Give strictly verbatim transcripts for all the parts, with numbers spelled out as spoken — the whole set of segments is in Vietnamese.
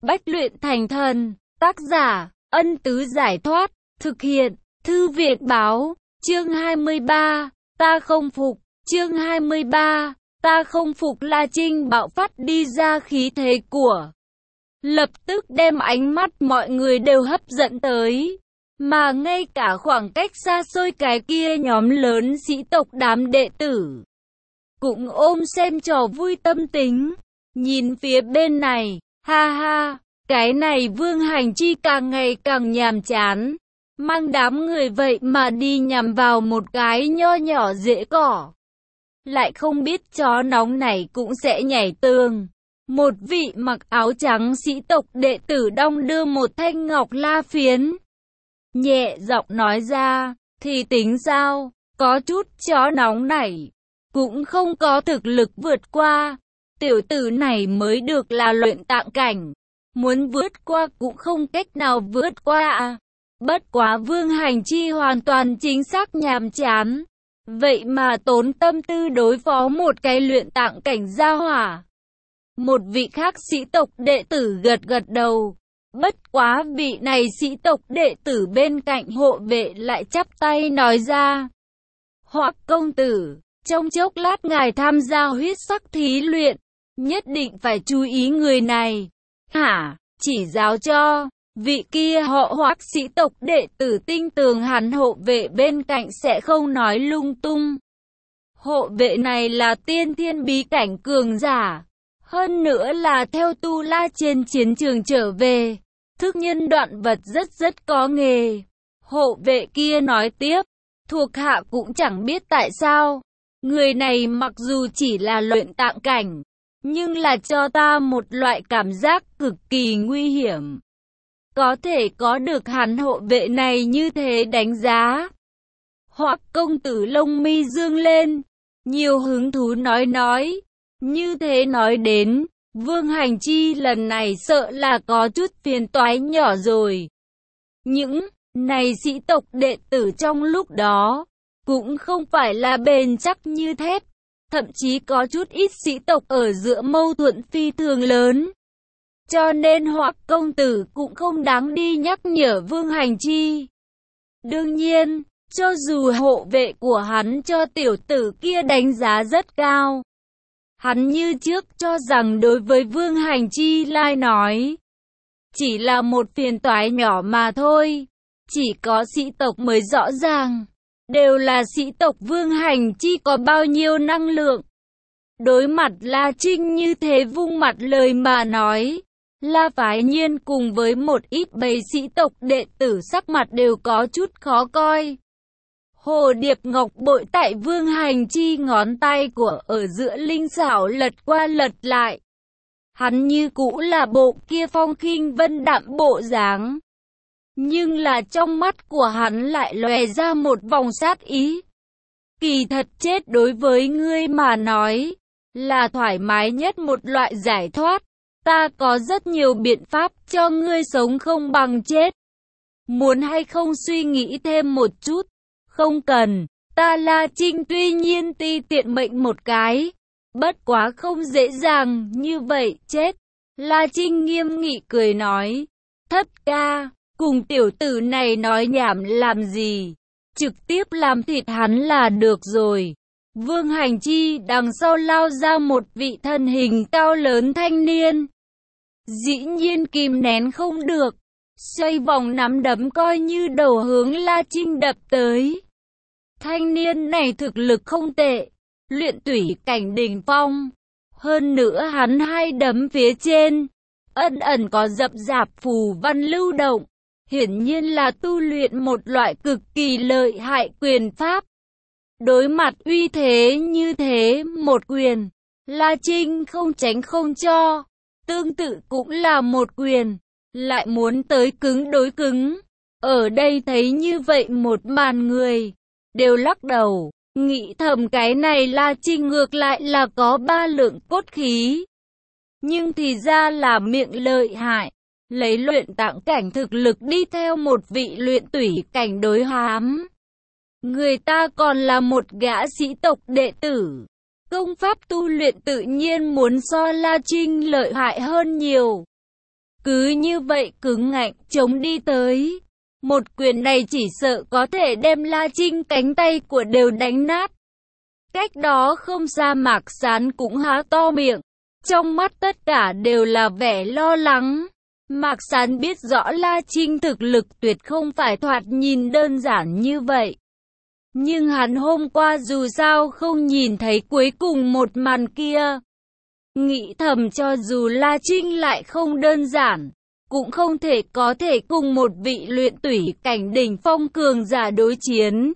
bách luyện thành thần. Tác giả, Ân Tứ Giải Thoát. Thực hiện, Thư Viện Báo. Chương hai mươi ba, ta không phục. Chương hai mươi ba, ta không phục. La Trinh bạo phát đi ra khí thế của, lập tức đem ánh mắt mọi người đều hấp dẫn tới. Mà ngay cả khoảng cách xa xôi cái kia nhóm lớn sĩ tộc đám đệ tử cũng ôm xem trò vui tâm tính. Nhìn phía bên này, ha ha, cái này Vương Hành Chi càng ngày càng nhàm chán. Mang đám người vậy mà đi nhằm vào một cái nho nhỏ rễ cỏ. Lại không biết chó nóng này cũng sẽ nhảy tường. Một vị mặc áo trắng sĩ tộc đệ tử đong đưa một thanh ngọc la phiến. Nhẹ giọng nói ra, thì tính sao, có chút chó nóng này, cũng không có thực lực vượt qua. Tiểu tử này mới được là luyện tạng cảnh, muốn vượt qua cũng không cách nào vượt qua à. Bất quá Vương Hành Chi hoàn toàn chính xác nhàm chán. Vậy mà tốn tâm tư đối phó một cái luyện tạng cảnh gia hỏa. Một vị khác sĩ tộc đệ tử gật gật đầu. Bất quá vị này sĩ tộc đệ tử bên cạnh hộ vệ lại chắp tay nói ra. Hoắc công tử, trong chốc lát ngài tham gia huyết sắc thí luyện, nhất định phải chú ý người này. Hả, chỉ giáo cho. Vị kia họ Hoắc sĩ tộc đệ tử tin tưởng hắn hộ vệ bên cạnh sẽ không nói lung tung. Hộ vệ này là tiên thiên bí cảnh cường giả. Hơn nữa là theo Tu La trên chiến trường trở về. Thức nhân đoạn vật rất rất có nghề. Hộ vệ kia nói tiếp. Thuộc hạ cũng chẳng biết tại sao. Người này mặc dù chỉ là luyện tạng cảnh, nhưng là cho ta một loại cảm giác cực kỳ nguy hiểm. Có thể có được hắn hộ vệ này như thế đánh giá. Hoắc công tử lông mi dương lên, nhiều hứng thú nói nói. Như thế nói đến, Vương Hành Chi lần này sợ là có chút phiền toái nhỏ rồi. Những này sĩ tộc đệ tử trong lúc đó, cũng không phải là bền chắc như thép. Thậm chí có chút ít sĩ tộc ở giữa mâu thuẫn phi thường lớn. Cho nên Hoắc công tử cũng không đáng đi nhắc nhở Vương Hành Chi. Đương nhiên, cho dù hộ vệ của hắn cho tiểu tử kia đánh giá rất cao, hắn như trước cho rằng đối với Vương Hành Chi lai nói, chỉ là một phiền toái nhỏ mà thôi. Chỉ có sĩ tộc mới rõ ràng, đều là sĩ tộc Vương Hành Chi có bao nhiêu năng lượng. Đối mặt La Trinh như thế vung mặt lời mà nói, La Phái Nhiên cùng với một ít bầy sĩ tộc đệ tử sắc mặt đều có chút khó coi. Hồ điệp ngọc bội tại Vương Hành Chi ngón tay của ở giữa linh xảo lật qua lật lại. Hắn như cũ là bộ kia phong khinh vân đạm bộ dáng. Nhưng là trong mắt của hắn lại lòe ra một vòng sát ý. Kỳ thật chết đối với ngươi mà nói, là thoải mái nhất một loại giải thoát. Ta có rất nhiều biện pháp cho ngươi sống không bằng chết. Muốn hay không suy nghĩ thêm một chút? Không cần, ta La Trinh tuy nhiên ti tiện mệnh một cái. Bất quá không dễ dàng như vậy chết. La Trinh nghiêm nghị cười nói. Thất ca, cùng tiểu tử này nói nhảm làm gì? Trực tiếp làm thịt hắn là được rồi. Vương Hành Chi đằng sau lao ra một vị thân hình cao lớn thanh niên. Dĩ nhiên kìm nén không được, xoay vòng nắm đấm coi như đầu hướng La Trinh đập tới. Thanh niên này thực lực không tệ, luyện tủy cảnh đỉnh phong. Hơn nữa hắn hai đấm phía trên, ẩn ẩn có dập dạp phù văn lưu động. Hiển nhiên là tu luyện một loại cực kỳ lợi hại quyền pháp. Đối mặt uy thế như thế một quyền, La Trinh không tránh không cho. Tương tự cũng là một quyền, lại muốn tới cứng đối cứng. Ở đây thấy như vậy một màn người, đều lắc đầu, nghĩ thầm cái này La Trinh ngược lại là có ba lượng cốt khí. Nhưng thì ra là miệng lợi hại, lấy luyện tạng cảnh thực lực đi theo một vị luyện tủy cảnh đối hám. Người ta còn là một gã sĩ tộc đệ tử. Công pháp tu luyện tự nhiên muốn so La Trinh lợi hại hơn nhiều. cứ như vậy cứng ngạnh chống đi tới. Một quyền này chỉ sợ có thể đem La Trinh cánh tay của đều đánh nát. Cách đó không xa Mạc Sán cũng há to miệng, trong mắt tất cả đều là vẻ lo lắng. Mạc Sán biết rõ La Trinh thực lực tuyệt không phải thoạt nhìn đơn giản như vậy. Nhưng hắn hôm qua dù sao không nhìn thấy cuối cùng một màn kia. Nghĩ thầm cho dù La Trinh lại không đơn giản, cũng không thể có thể cùng một vị luyện tủy cảnh đỉnh phong cường giả đối chiến.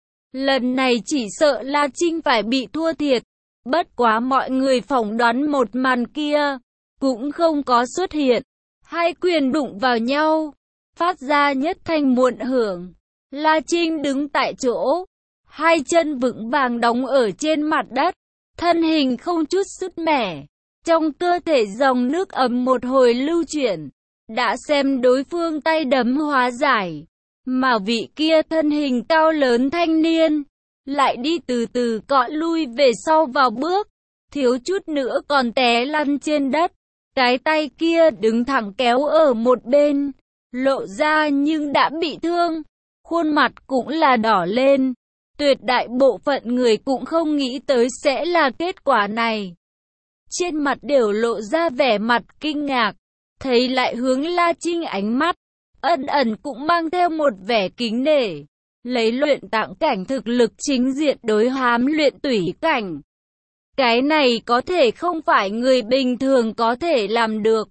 Lần này chỉ sợ La Trinh phải bị thua thiệt. Bất quá mọi người phỏng đoán một màn kia cũng không có xuất hiện. Hai quyền đụng vào nhau, phát ra nhất thanh muộn hưởng. La Trinh đứng tại chỗ, hai chân vững vàng đóng ở trên mặt đất, thân hình không chút sứt mẻ. Trong cơ thể dòng nước ấm một hồi lưu chuyển, đã xem đối phương tay đấm hóa giải. Mà vị kia thân hình cao lớn thanh niên, lại đi từ từ cọ lui về sau vào bước, thiếu chút nữa còn té lăn trên đất. Cái tay kia đứng thẳng kéo ở một bên, lộ ra nhưng đã bị thương, khuôn mặt cũng là đỏ lên. Tuyệt đại bộ phận người cũng không nghĩ tới sẽ là kết quả này. Trên mặt đều lộ ra vẻ mặt kinh ngạc, thấy lại hướng La Trinh ánh mắt, ẩn ẩn cũng mang theo một vẻ kính nể. Lấy luyện tạng cảnh thực lực chính diện đối hám luyện tủy cảnh. Cái này có thể không phải người bình thường có thể làm được.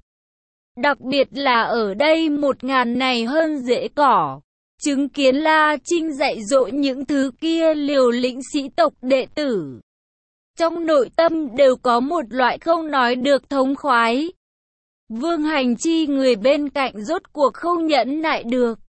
Đặc biệt là ở đây một ngàn này hơn dễ cỏ. Chứng kiến La Trinh dạy dỗ những thứ kia liều lĩnh sĩ tộc đệ tử. Trong nội tâm đều có một loại không nói được thống khoái. Vương Hành Chi người bên cạnh rốt cuộc không nhẫn nại được.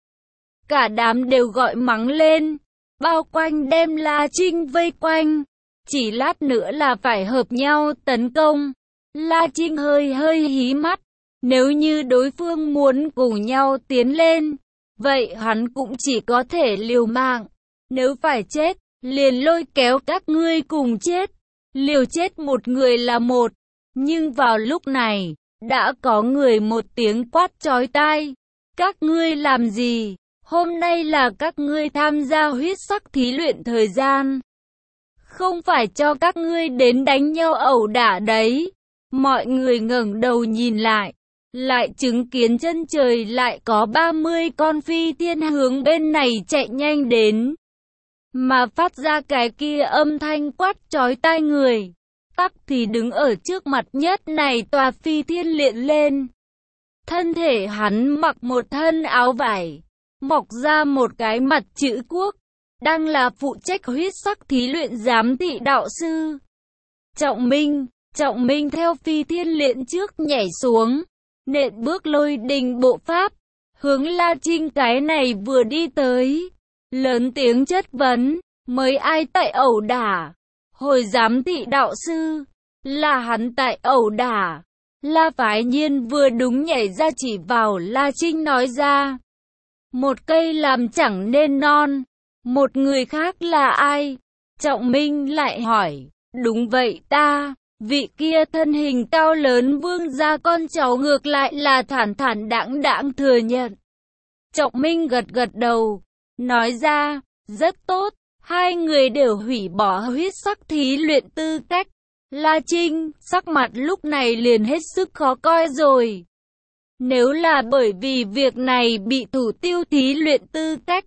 Cả đám đều gọi mắng lên, bao quanh đem La Trinh vây quanh. Chỉ lát nữa là phải hợp nhau tấn công. La Trinh hơi hơi hí mắt. Nếu như đối phương muốn cùng nhau tiến lên, vậy hắn cũng chỉ có thể liều mạng. Nếu phải chết, liền lôi kéo các ngươi cùng chết. Liều chết một người là một. Nhưng vào lúc này, đã có người một tiếng quát chói tai. Các ngươi làm gì? Hôm nay là các ngươi tham gia huyết sắc thí luyện thời gian. Không phải cho các ngươi đến đánh nhau ẩu đả đấy. Mọi người ngẩng đầu nhìn lại, lại chứng kiến chân trời lại có ba mươi con phi thiên hướng bên này chạy nhanh đến. Mà phát ra cái kia âm thanh quát chói tai người, tắc thì đứng ở trước mặt nhất này tòa phi thiên liện lên. Thân thể hắn mặc một thân áo vải, mọc ra một cái mặt chữ quốc, đang là phụ trách huyết sắc thí luyện giám thị đạo sư. Trọng Minh, Trọng Minh theo phi thiên liện trước nhảy xuống, nện bước lôi đình bộ pháp, hướng La Trinh cái này vừa đi tới. Lớn tiếng chất vấn, mới ai tại ẩu đả? Hồi giám thị đạo sư, là hắn tại ẩu đả. La Phái Nhiên vừa đúng nhảy ra chỉ vào La Trinh nói ra. Một cây làm chẳng nên non. Một người khác là ai? Trọng Minh lại hỏi. Đúng vậy ta. Vị kia thân hình cao lớn vương gia con cháu ngược lại là thản thản đãng đãng thừa nhận. Trọng Minh gật gật đầu, nói ra, rất tốt, hai người đều hủy bỏ huyết sắc thí luyện tư cách. La Trinh, sắc mặt lúc này liền hết sức khó coi rồi. Nếu là bởi vì việc này bị thủ tiêu thí luyện tư cách,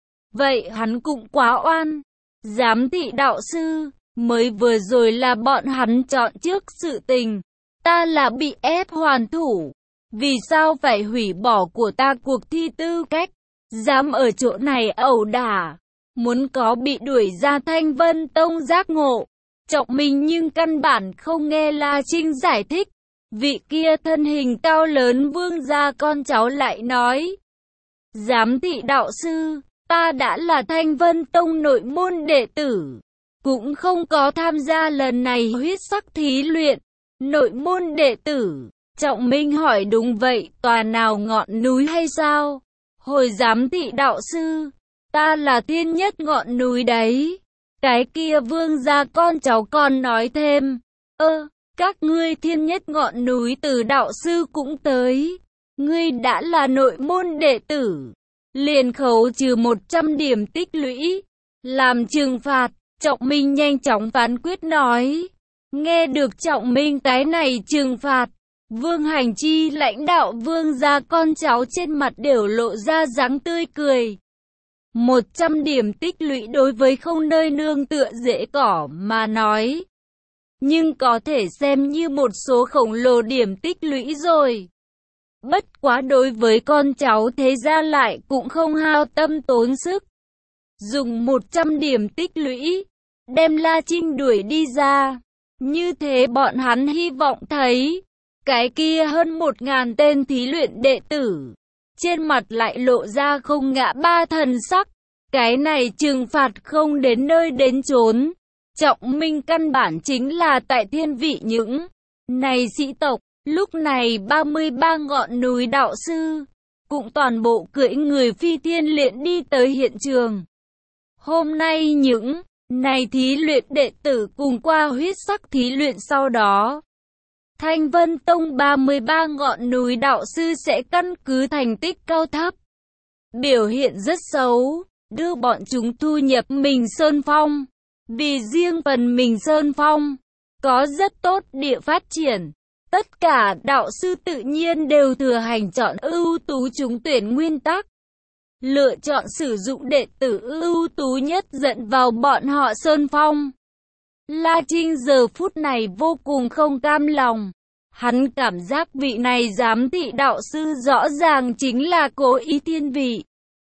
vậy hắn cũng quá oan. Giám thị đạo sư, mới vừa rồi là bọn hắn chọn trước sự tình. Ta là bị ép hoàn thủ. Vì sao phải hủy bỏ của ta cuộc thi tư cách? Dám ở chỗ này ẩu đả. Muốn có bị đuổi ra Thanh Vân Tông giác ngộ. Trọng Minh nhưng căn bản không nghe La Trinh giải thích. Vị kia thân hình cao lớn vương gia con cháu lại nói. Giám thị đạo sư, ta đã là Thanh Vân Tông nội môn đệ tử. Cũng không có tham gia lần này huyết sắc thí luyện. Nội môn đệ tử. Trọng Minh hỏi đúng vậy, tòa nào ngọn núi hay sao? Hồi giám thị đạo sư, ta là thiên nhất ngọn núi đấy. Cái kia vương gia con cháu còn nói thêm, ơ, các ngươi thiên nhất ngọn núi từ đạo sư cũng tới. ngươi đã là nội môn đệ tử, liền khấu trừ một trăm điểm tích lũy, làm trừng phạt. Trọng Minh nhanh chóng phán quyết nói. Nghe được Trọng Minh cái này trừng phạt, Vương Hành Chi lãnh đạo Vương gia con cháu trên mặt đều lộ ra dáng tươi cười. một trăm điểm tích lũy đối với không nơi nương tựa rễ cỏ mà nói, nhưng có thể xem như một số khổng lồ điểm tích lũy rồi. Bất quá đối với con cháu thế gia lại cũng không hao tâm tốn sức. Dùng một trăm điểm tích lũy, đem La Trinh đuổi đi ra. Như thế bọn hắn hy vọng thấy, cái kia hơn một ngàn tên thí luyện đệ tử, trên mặt lại lộ ra không ngã ba thần sắc. Cái này trừng phạt không đến nơi đến chốn. Trọng Minh căn bản chính là tại thiên vị những này sĩ tộc. Lúc này ba mươi ba ngọn núi đạo sư cũng toàn bộ cưỡi người phi thiên liễn đi tới hiện trường. Hôm nay những này thí luyện đệ tử cùng qua huyết sắc thí luyện, sau đó Thanh Vân Tông ba mươi ba ngọn núi đạo sư sẽ căn cứ thành tích cao thấp, biểu hiện rất xấu, đưa bọn chúng thu nhập Mình Sơn Phong. Vì riêng phần Mình Sơn Phong có rất tốt địa phát triển, tất cả đạo sư tự nhiên đều thừa hành chọn ưu tú trúng tuyển nguyên tắc, lựa chọn sử dụng đệ tử ưu tú nhất dẫn vào bọn họ Sơn Phong. La Trinh giờ phút này vô cùng không cam lòng. Hắn cảm giác vị này giám thị đạo sư rõ ràng chính là cố ý thiên vị.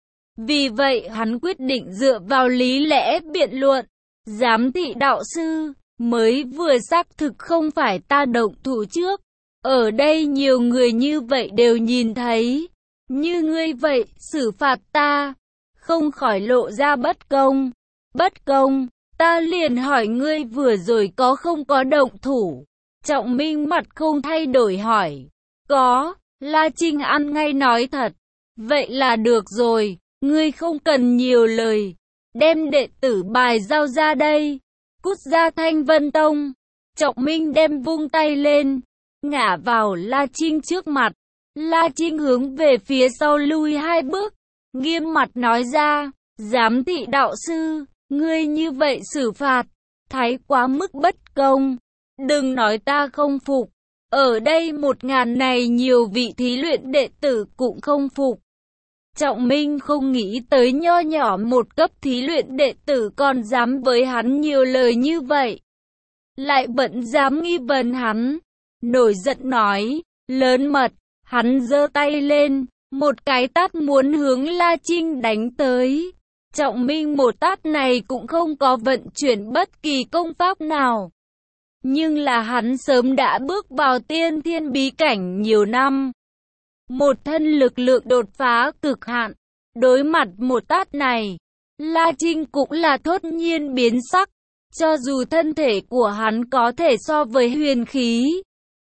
Vì vậy hắn quyết định dựa vào lý lẽ biện luận. Giám thị đạo sư, mới vừa xác thực không phải ta động thủ trước. Ở đây nhiều người như vậy đều nhìn thấy. Như ngươi vậy, xử phạt ta, không khỏi lộ ra bất công. Bất công, ta liền hỏi ngươi vừa rồi có không có động thủ. Trọng Minh mặt không thay đổi hỏi. Có, La Trinh ăn ngay nói thật. Vậy là được rồi, ngươi không cần nhiều lời. Đem đệ tử bài giao ra đây. Cút ra Thanh Vân Tông. Trọng Minh đem vung tay lên, ngả vào La Trinh trước mặt. La Trinh hướng về phía sau lui hai bước, nghiêm mặt nói ra. Giám thị đạo sư, ngươi như vậy xử phạt, thái quá mức bất công. Đừng nói ta không phục, ở đây một ngàn này nhiều vị thí luyện đệ tử cũng không phục. Trọng Minh không nghĩ tới nho nhỏ một cấp thí luyện đệ tử còn dám với hắn nhiều lời như vậy. Lại vẫn dám nghi vấn hắn. Nổi giận nói, lớn mật, hắn giơ tay lên, một cái tát muốn hướng La Trinh đánh tới. Trọng Minh một tát này cũng không có vận chuyển bất kỳ công pháp nào. Nhưng là hắn sớm đã bước vào tiên thiên bí cảnh nhiều năm. Một thân lực lượng đột phá cực hạn. Đối mặt một tát này, La Trinh cũng là thốt nhiên biến sắc. Cho dù thân thể của hắn có thể so với huyền khí,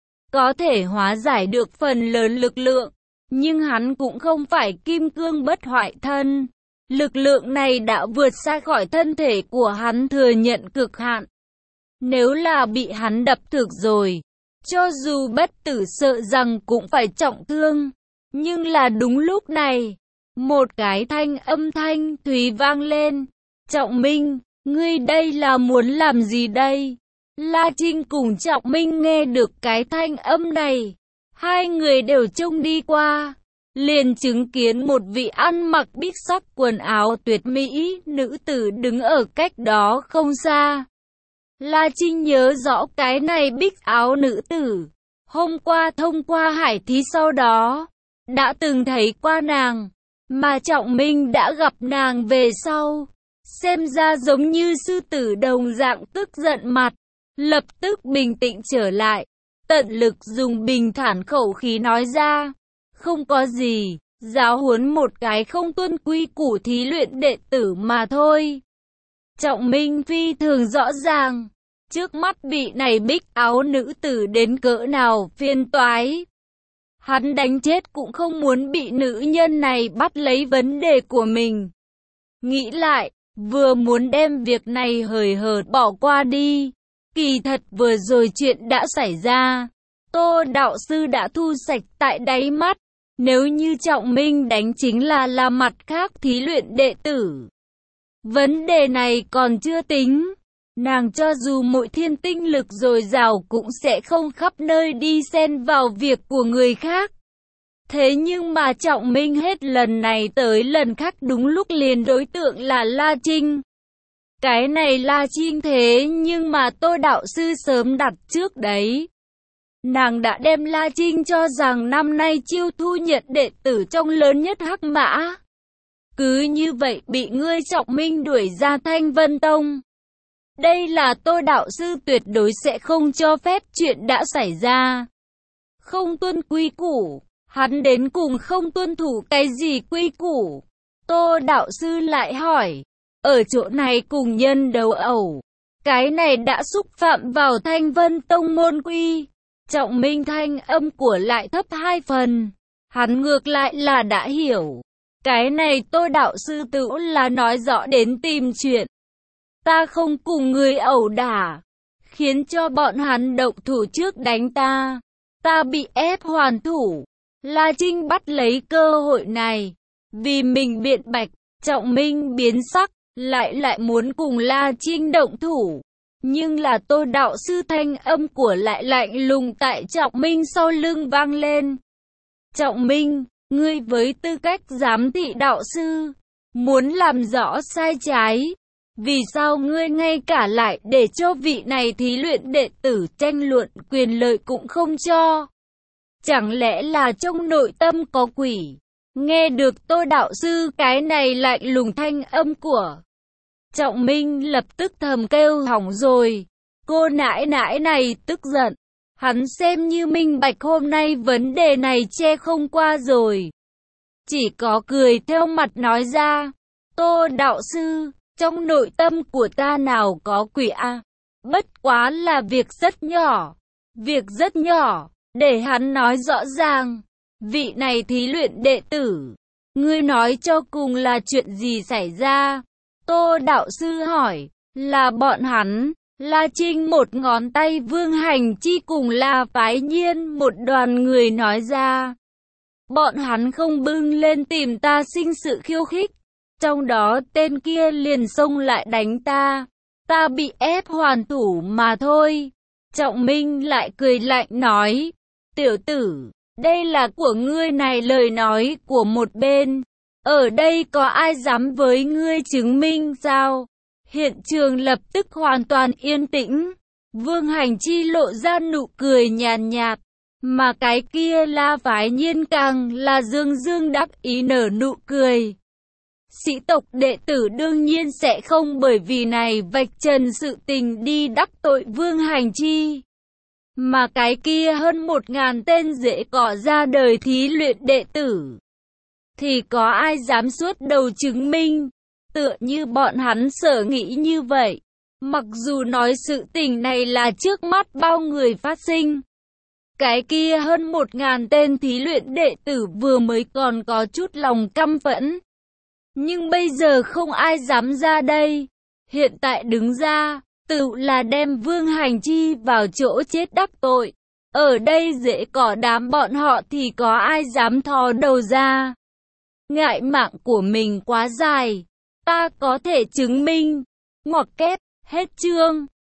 có thể hóa giải được phần lớn lực lượng, nhưng hắn cũng không phải kim cương bất hoại thân. Lực lượng này đã vượt xa khỏi thân thể của hắn thừa nhận cực hạn. Nếu là bị hắn đập thực rồi, cho dù bất tử sợ rằng cũng phải trọng thương. Nhưng là đúng lúc này, một cái thanh âm thanh thúy vang lên. Trọng Minh, ngươi đây là muốn làm gì đây? La Trinh cùng Trọng Minh nghe được cái thanh âm này, hai người đều trông đi qua, liền chứng kiến một vị ăn mặc bích sắc quần áo tuyệt mỹ nữ tử đứng ở cách đó không xa. La Trinh nhớ rõ cái này bích áo nữ tử, hôm qua thông qua hải thí sau đó, đã từng thấy qua nàng, mà Trọng Minh đã gặp nàng về sau. Xem ra giống như sư tử đồng dạng tức giận mặt, lập tức bình tĩnh trở lại, tận lực dùng bình thản khẩu khí nói ra. Không có gì, giáo huấn một cái không tuân quy củ thí luyện đệ tử mà thôi. Trọng Minh phi thường rõ ràng, trước mắt vị này bích áo nữ tử đến cỡ nào phiền toái. Hắn đánh chết cũng không muốn bị nữ nhân này bắt lấy vấn đề của mình. Nghĩ lại, vừa muốn đem việc này hời hợt bỏ qua đi. Kỳ thật vừa rồi chuyện đã xảy ra, Tô đạo sư đã thu sạch tại đáy mắt. Nếu như Trọng Minh đánh chính là là mặt khác thí luyện đệ tử. Vấn đề này còn chưa tính. Nàng cho dù mỗi thiên tinh lực dồi dào cũng sẽ không khắp nơi đi xen vào việc của người khác. Thế nhưng mà Trọng Minh hết lần này tới lần khác đúng lúc liền đối tượng là La Trinh. Cái này La Trinh thế nhưng mà Tô đạo sư sớm đặt trước đấy. Nàng đã đem La Trinh cho rằng năm nay chiêu thu nhận đệ tử trong lớn nhất Hắc Mã. Cứ như vậy bị ngươi Trọng Minh đuổi ra Thanh Vân Tông. Đây là Tô đạo sư tuyệt đối sẽ không cho phép chuyện đã xảy ra. Không tuân quy củ, hắn đến cùng không tuân thủ cái gì quy củ. Tô đạo sư lại hỏi, ở chỗ này cùng nhân đấu ẩu, cái này đã xúc phạm vào Thanh Vân Tông môn quy. Trọng Minh thanh âm của lại thấp hai phần, hắn ngược lại là đã hiểu. Cái này Tô đạo sư tự là nói rõ đến tìm chuyện. Ta không cùng người ẩu đả, khiến cho bọn hắn động thủ trước đánh ta. Ta bị ép hoàn thủ. La Trinh bắt lấy cơ hội này, vì mình biện bạch. Trọng Minh biến sắc, lại lại muốn cùng La Trinh động thủ. Nhưng là Tô đạo sư thanh âm của lại lạnh lùng tại Trọng Minh sau lưng vang lên. Trọng Minh, ngươi với tư cách giám thị đạo sư, muốn làm rõ sai trái. Vì sao ngươi ngay cả lại để cho vị này thí luyện đệ tử tranh luận quyền lợi cũng không cho? Chẳng lẽ là trong nội tâm có quỷ? Nghe được Tô đạo sư cái này lạnh lùng thanh âm của Trọng Minh lập tức thầm kêu hỏng rồi. Cô nãi nãi này tức giận. Hắn xem như minh bạch hôm nay vấn đề này che không qua rồi. Chỉ có cười theo mặt nói ra. Tô đạo sư, trong nội tâm của ta nào có quỷ a? Bất quá là việc rất nhỏ. Việc rất nhỏ, để hắn nói rõ ràng. Vị này thí luyện đệ tử, ngươi nói cho cùng là chuyện gì xảy ra? Tô đạo sư hỏi, là bọn hắn, La Trinh một ngón tay Vương Hành Chi cùng La Phái Nhiên một đoàn người nói ra. Bọn hắn không bưng lên tìm ta sinh sự khiêu khích. Trong đó tên kia liền xông lại đánh ta. Ta bị ép hoàn thủ mà thôi. Trọng Minh lại cười lạnh nói, tiểu tử, đây là của ngươi này lời nói của một bên. Ở đây có ai dám với ngươi chứng minh sao? Hiện trường lập tức hoàn toàn yên tĩnh. Vương Hành Chi lộ ra nụ cười nhàn nhạt, mà cái kia La Phái Nhiên càng là dương dương đắc ý nở nụ cười. Sĩ tộc đệ tử đương nhiên sẽ không bởi vì này vạch trần sự tình đi đắc tội Vương Hành Chi. Mà cái kia hơn một ngàn tên dễ cỏ ra đời thí luyện đệ tử, thì có ai dám suốt đầu chứng minh? Tựa như bọn hắn sở nghĩ như vậy. Mặc dù nói sự tình này là trước mắt bao người phát sinh. Cái kia hơn một ngàn tên thí luyện đệ tử vừa mới còn có chút lòng căm phẫn. Nhưng bây giờ không ai dám ra đây. Hiện tại đứng ra, tự là đem Vương Hành Chi vào chỗ chết đắc tội. Ở đây dễ cỏ đám bọn họ thì có ai dám thò đầu ra. Ngại mạng của mình quá dài. Ta có thể chứng minh. Ngoặc kép, hết chương.